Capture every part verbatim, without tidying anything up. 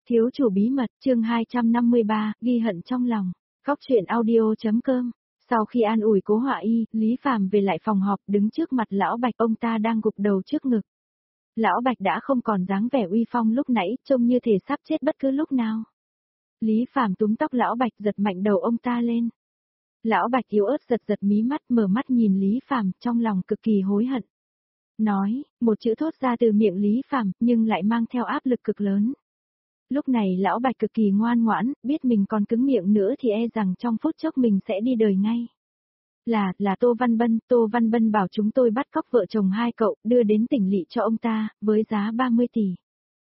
Thiếu chủ bí mật, chương hai trăm năm mươi ba, ghi hận trong lòng. Góc truyện audio.com. Sau khi an ủi Cố Họa Y, Lý Phàm về lại phòng họp, đứng trước mặt lão Bạch, ông ta đang gục đầu trước ngực. Lão Bạch đã không còn dáng vẻ uy phong lúc nãy, trông như thể sắp chết bất cứ lúc nào. Lý Phàm túm tóc lão Bạch, giật mạnh đầu ông ta lên. Lão Bạch yếu ớt giật giật mí mắt, mở mắt nhìn Lý Phàm, trong lòng cực kỳ hối hận. Nói, một chữ thốt ra từ miệng Lý Phàm, nhưng lại mang theo áp lực cực lớn. Lúc này lão Bạch cực kỳ ngoan ngoãn, biết mình còn cứng miệng nữa thì e rằng trong phút chốc mình sẽ đi đời ngay. Là, là Tô Văn Bân, Tô Văn Bân bảo chúng tôi bắt cóc vợ chồng hai cậu, đưa đến tỉnh lỵ cho ông ta, với giá ba mươi tỷ.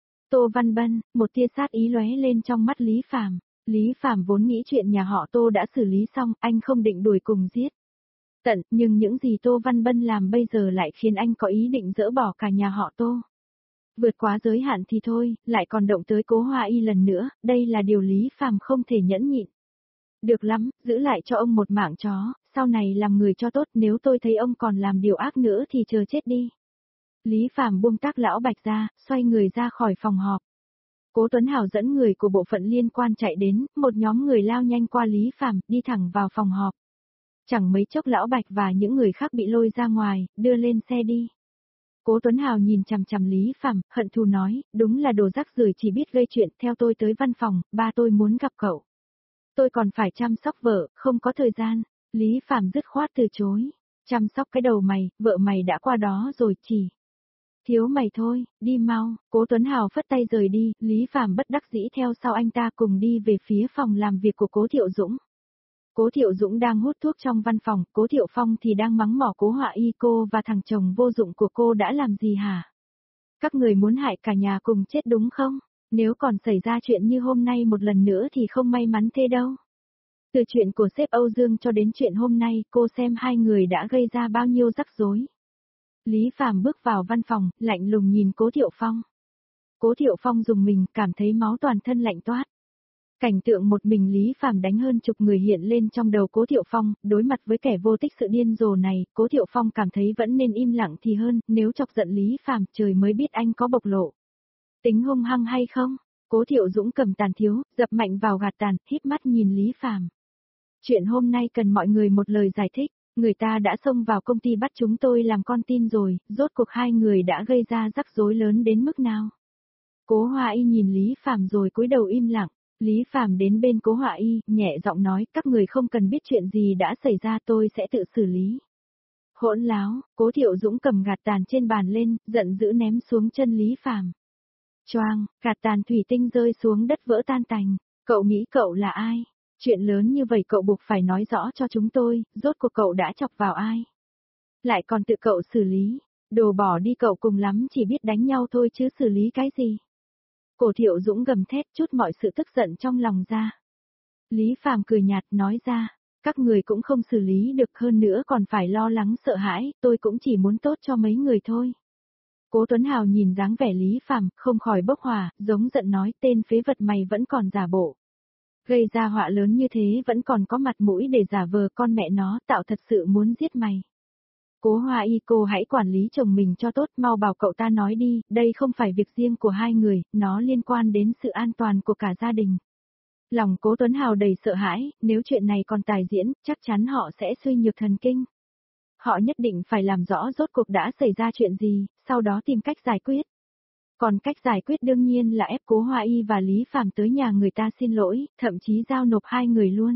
Tô Văn Bân, một tia sát ý lóe lên trong mắt Lý Phàm. Lý Phàm vốn nghĩ chuyện nhà họ Tô đã xử lý xong, anh không định đuổi cùng giết tận, nhưng những gì Tô Văn Bân làm bây giờ lại khiến anh có ý định dỡ bỏ cả nhà họ Tô. Vượt quá giới hạn thì thôi, lại còn động tới Cố Họa Y lần nữa, đây là điều Lý Phàm không thể nhẫn nhịn. Được lắm, giữ lại cho ông một mạng chó, sau này làm người cho tốt, nếu tôi thấy ông còn làm điều ác nữa thì chờ chết đi. Lý Phàm buông tắc lão Bạch ra, xoay người ra khỏi phòng họp. Cố Tuấn Hào dẫn người của bộ phận liên quan chạy đến, một nhóm người lao nhanh qua Lý Phàm, đi thẳng vào phòng họp. Chẳng mấy chốc lão Bạch và những người khác bị lôi ra ngoài, đưa lên xe đi. Cố Tuấn Hào nhìn chằm chằm Lý Phàm, hận thù nói, đúng là đồ rác rưởi chỉ biết gây chuyện, theo tôi tới văn phòng, ba tôi muốn gặp cậu. Tôi còn phải chăm sóc vợ, không có thời gian. Lý Phàm dứt khoát từ chối. Chăm sóc cái đầu mày, vợ mày đã qua đó rồi chỉ. Thiếu mày thôi, đi mau. Cố Tuấn Hào phất tay rời đi, Lý Phàm bất đắc dĩ theo sau anh ta cùng đi về phía phòng làm việc của Cố Thiệu Dũng. Cố Thiệu Dũng đang hút thuốc trong văn phòng, Cố Thiệu Phong thì đang mắng mỏ Cố Họa Y, cô và thằng chồng vô dụng của cô đã làm gì hả? Các người muốn hại cả nhà cùng chết đúng không? Nếu còn xảy ra chuyện như hôm nay một lần nữa thì không may mắn thế đâu. Từ chuyện của sếp Âu Dương cho đến chuyện hôm nay, cô xem hai người đã gây ra bao nhiêu rắc rối. Lý Phàm bước vào văn phòng, lạnh lùng nhìn Cố Thiệu Phong. Cố Thiệu Phong rùng mình, cảm thấy máu toàn thân lạnh toát. Cảnh tượng một mình Lý Phàm đánh hơn chục người hiện lên trong đầu Cố Thiệu Phong, đối mặt với kẻ vô tích sự điên rồ này, Cố Thiệu Phong cảm thấy vẫn nên im lặng thì hơn, nếu chọc giận Lý Phàm, trời mới biết anh có bộc lộ tính hung hăng hay không. Cố Thiệu Dũng cầm tàn thiếu, dập mạnh vào gạt tàn, híp mắt nhìn Lý Phàm. Chuyện hôm nay cần mọi người một lời giải thích, người ta đã xông vào công ty bắt chúng tôi làm con tin rồi, rốt cuộc hai người đã gây ra rắc rối lớn đến mức nào. Cố Họa Y nhìn Lý Phàm rồi cúi đầu im lặng. Lý Phàm đến bên Cố Họa Y, nhẹ giọng nói, các người không cần biết chuyện gì đã xảy ra, tôi sẽ tự xử lý. Hỗn láo, Cố Thiệu Dũng cầm gạt tàn trên bàn lên, giận dữ ném xuống chân Lý Phàm. Choang, gạt tàn thủy tinh rơi xuống đất vỡ tan tành. Cậu nghĩ cậu là ai? Chuyện lớn như vậy cậu buộc phải nói rõ cho chúng tôi, rốt cuộc cậu đã chọc vào ai? Lại còn tự cậu xử lý. Đồ bỏ đi, cậu cùng lắm chỉ biết đánh nhau thôi chứ xử lý cái gì? Cố Thiệu Dũng gầm thét chút mọi sự tức giận trong lòng ra. Lý Phàm cười nhạt nói ra, các người cũng không xử lý được, hơn nữa còn phải lo lắng sợ hãi, tôi cũng chỉ muốn tốt cho mấy người thôi. Cố Tuấn Hào nhìn dáng vẻ Lý Phàm, không khỏi bốc hỏa, giống giận nói, tên phế vật mày vẫn còn giả bộ. Gây ra họa lớn như thế vẫn còn có mặt mũi để giả vờ, con mẹ nó, tạo thật sự muốn giết mày. Cố Họa Y, cô hãy quản lý chồng mình cho tốt, mau bảo cậu ta nói đi, đây không phải việc riêng của hai người, nó liên quan đến sự an toàn của cả gia đình. Lòng Cố Tuấn Hào đầy sợ hãi, nếu chuyện này còn tài diễn, chắc chắn họ sẽ suy nhược thần kinh. Họ nhất định phải làm rõ rốt cuộc đã xảy ra chuyện gì, sau đó tìm cách giải quyết. Còn cách giải quyết đương nhiên là ép Cố Họa Y và Lý Phàm tới nhà người ta xin lỗi, thậm chí giao nộp hai người luôn.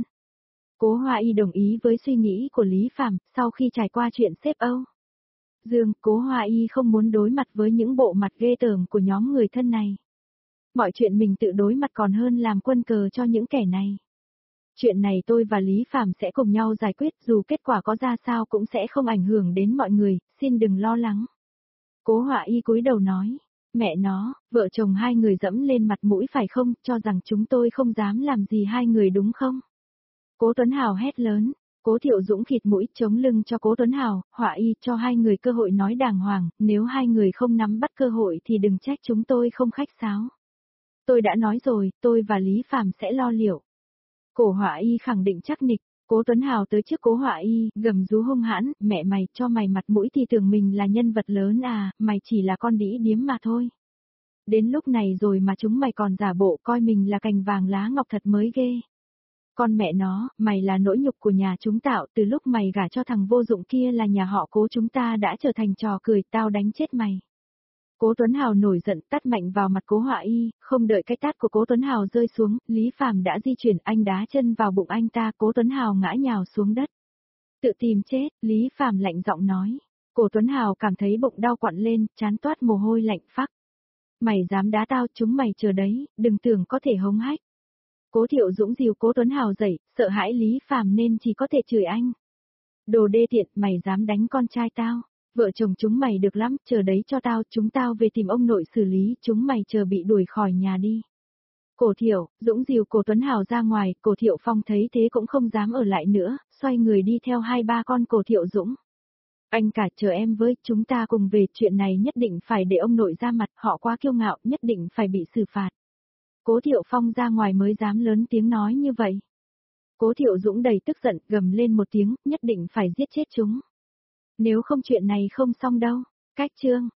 Cố Họa Y đồng ý với suy nghĩ của Lý Phàm, sau khi trải qua chuyện sếp Âu Dương, Cố Họa Y không muốn đối mặt với những bộ mặt ghê tởm của nhóm người thân này. Mọi chuyện mình tự đối mặt còn hơn làm quân cờ cho những kẻ này. Chuyện này tôi và Lý Phàm sẽ cùng nhau giải quyết, dù kết quả có ra sao cũng sẽ không ảnh hưởng đến mọi người, xin đừng lo lắng. Cố Họa Y cúi đầu nói, mẹ nó, vợ chồng hai người dẫm lên mặt mũi phải không, cho rằng chúng tôi không dám làm gì hai người đúng không? Cố Tuấn Hào hét lớn. Cố Thiệu Dũng khịt mũi chống lưng cho Cố Tuấn Hào, Họa Y cho hai người cơ hội nói đàng hoàng, nếu hai người không nắm bắt cơ hội thì đừng trách chúng tôi không khách sáo. Tôi đã nói rồi, tôi và Lý Phàm sẽ lo liệu. Cổ Họa Y khẳng định chắc nịch. Cố Tuấn Hào tới trước Cố Họa Y, gầm rú hung hãn, mẹ mày cho mày mặt mũi thì tưởng mình là nhân vật lớn à, mày chỉ là con đĩ điếm mà thôi. Đến lúc này rồi mà chúng mày còn giả bộ coi mình là cành vàng lá ngọc thật mới ghê. Con mẹ nó, mày là nỗi nhục của nhà chúng tạo, từ lúc mày gả cho thằng vô dụng kia là nhà họ Cố chúng ta đã trở thành trò cười, tao đánh chết mày. Cố Tuấn Hào nổi giận tát mạnh vào mặt Cố Họa Y, không đợi cái tát của Cố Tuấn Hào rơi xuống, Lý Phàm đã di chuyển, anh đá chân vào bụng anh ta, Cố Tuấn Hào ngã nhào xuống đất. Tự tìm chết, Lý Phàm lạnh giọng nói. Cố Tuấn Hào cảm thấy bụng đau quặn lên, trán toát mồ hôi lạnh phắc. Mày dám đá tao, chúng mày chờ đấy, đừng tưởng có thể hống hách. Cố Thiệu Dũng dìu Cố Tuấn Hào dậy, sợ hãi Lý Phàm nên chỉ có thể chửi anh. Đồ đê tiện, mày dám đánh con trai tao. Vợ chồng chúng mày được lắm, chờ đấy cho tao, chúng tao về tìm ông nội xử lý, chúng mày chờ bị đuổi khỏi nhà đi. Cổ Thiệu, Dũng dìu Cố Tuấn Hào ra ngoài, Cổ Thiệu Phong thấy thế cũng không dám ở lại nữa, xoay người đi theo hai ba con Cổ Thiệu Dũng. Anh cả chờ em với, chúng ta cùng về, chuyện này nhất định phải để ông nội ra mặt, họ quá kiêu ngạo, nhất định phải bị xử phạt. Cố Thiệu Phong ra ngoài mới dám lớn tiếng nói như vậy. Cố Thiệu Dũng đầy tức giận, gầm lên một tiếng, nhất định phải giết chết chúng. Nếu không chuyện này không xong đâu. Cách chương